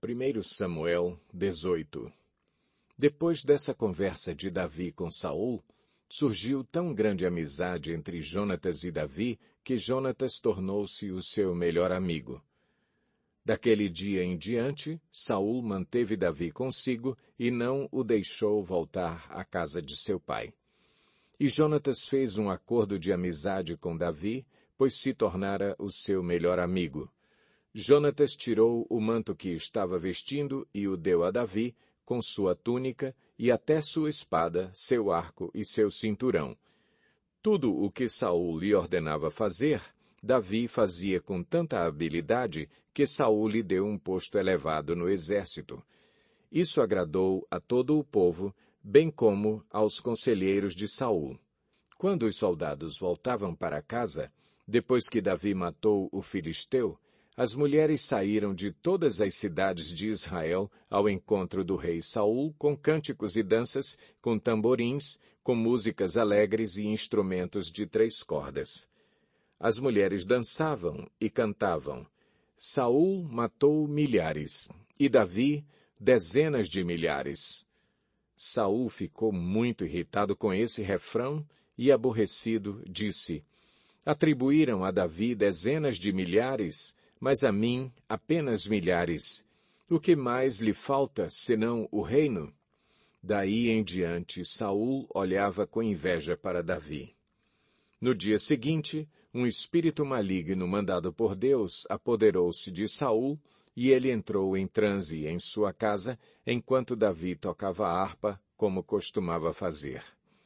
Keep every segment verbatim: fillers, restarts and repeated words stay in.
primeiro Samuel dezoito. Depois dessa conversa de Davi com Saul, surgiu tão grande amizade entre Jonatas e Davi que Jonatas tornou-se o seu melhor amigo. Daquele dia em diante, Saul manteve Davi consigo e não o deixou voltar à casa de seu pai. E Jonatas fez um acordo de amizade com Davi, pois se tornara o seu melhor amigo. Jonatas tirou o manto que estava vestindo e o deu a Davi, com sua túnica e até sua espada, seu arco e seu cinturão. Tudo o que Saul lhe ordenava fazer, Davi fazia com tanta habilidade que Saul lhe deu um posto elevado no exército. Isso agradou a todo o povo, bem como aos conselheiros de Saul. Quando os soldados voltavam para casa, depois que Davi matou o filisteu, as mulheres saíram de todas as cidades de Israel ao encontro do rei Saul com cânticos e danças, com tamborins, com músicas alegres e instrumentos de três cordas. As mulheres dançavam e cantavam. Saul matou milhares, e Davi dezenas de milhares. Saul ficou muito irritado com esse refrão e, aborrecido, disse: Atribuíram a Davi dezenas de milhares, mas a mim apenas milhares. O que mais lhe falta, senão o reino? Daí em diante, Saul olhava com inveja para Davi. No dia seguinte, um espírito maligno mandado por Deus apoderou-se de Saul, e ele entrou em transe em sua casa, enquanto Davi tocava a harpa, como costumava fazer.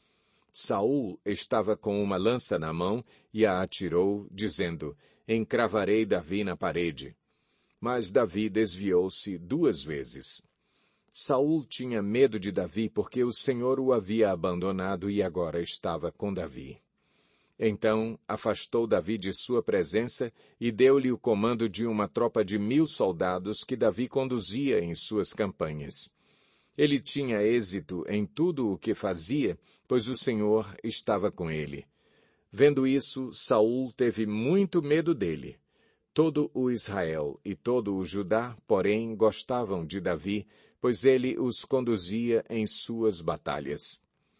Saul estava com uma lança na mão e a atirou, dizendo: Encravarei Davi na parede. Mas Davi desviou-se duas vezes. Saul tinha medo de Davi porque o Senhor o havia abandonado e agora estava com Davi. Então afastou Davi de sua presença e deu-lhe o comando de uma tropa de mil soldados que Davi conduzia em suas campanhas. Ele tinha êxito em tudo o que fazia, pois o Senhor estava com ele. Vendo isso, Saul teve muito medo dele. Todo o Israel e todo o Judá, porém, gostavam de Davi, pois ele os conduzia em suas batalhas.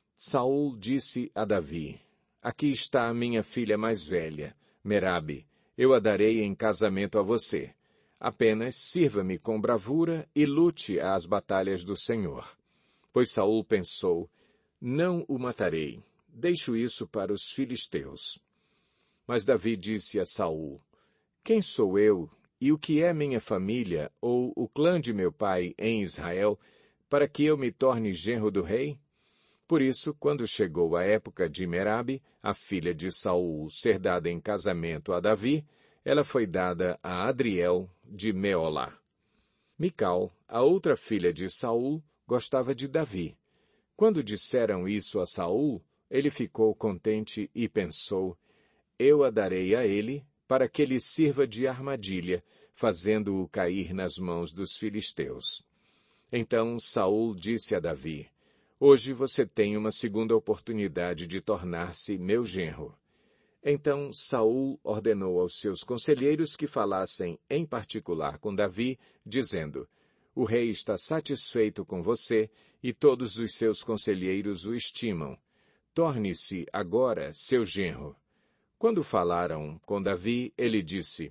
Saul disse a Davi: Aqui está a minha filha mais velha, Merabe. Eu a darei em casamento a você. Apenas sirva-me com bravura e lute as batalhas do Senhor. Pois Saul pensou: Não o matarei. Deixo isso para os filisteus. Mas Davi disse a Saul: Quem sou eu e o que é minha família ou o clã de meu pai em Israel, para que eu me torne genro do rei? Por isso, quando chegou a época de Merabe, a filha de Saul, ser dada em casamento a Davi, ela foi dada a Adriel de Meolá. Mical, a outra filha de Saul, gostava de Davi. Quando disseram isso a Saul, ele ficou contente e pensou: Eu a darei a ele, para que lhe sirva de armadilha, fazendo-o cair nas mãos dos filisteus. Então Saul disse a Davi: Hoje você tem uma segunda oportunidade de tornar-se meu genro. Então Saul ordenou aos seus conselheiros que falassem em particular com Davi, dizendo: O rei está satisfeito com você e todos os seus conselheiros o estimam. Torne-se agora seu genro. Quando falaram com Davi, ele disse: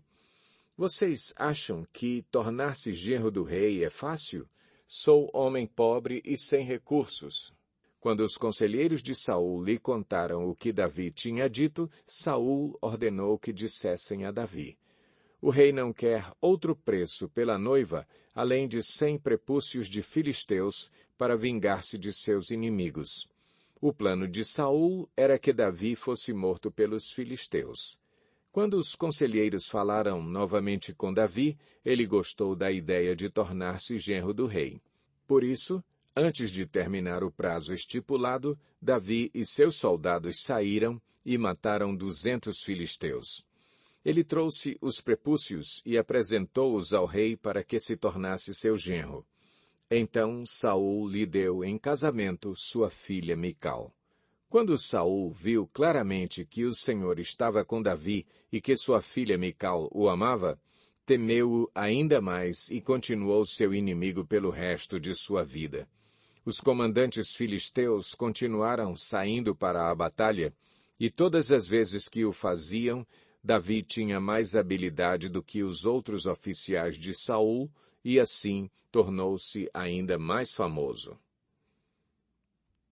Vocês acham que tornar-se genro do rei é fácil? Sou homem pobre e sem recursos. Quando os conselheiros de Saul lhe contaram o que Davi tinha dito, Saul ordenou que dissessem a Davi: O rei não quer outro preço pela noiva, além de cem prepúcios de filisteus, para vingar-se de seus inimigos. O plano de Saul era que Davi fosse morto pelos filisteus. Quando os conselheiros falaram novamente com Davi, ele gostou da ideia de tornar-se genro do rei. Por isso, antes de terminar o prazo estipulado, Davi e seus soldados saíram e mataram duzentos filisteus. Ele trouxe os prepúcios e apresentou-os ao rei para que se tornasse seu genro. Então Saul lhe deu em casamento sua filha Mical. Quando Saul viu claramente que o Senhor estava com Davi e que sua filha Mical o amava, temeu-o ainda mais e continuou seu inimigo pelo resto de sua vida. Os comandantes filisteus continuaram saindo para a batalha, e todas as vezes que o faziam, Davi tinha mais habilidade do que os outros oficiais de Saul, e assim tornou-se ainda mais famoso.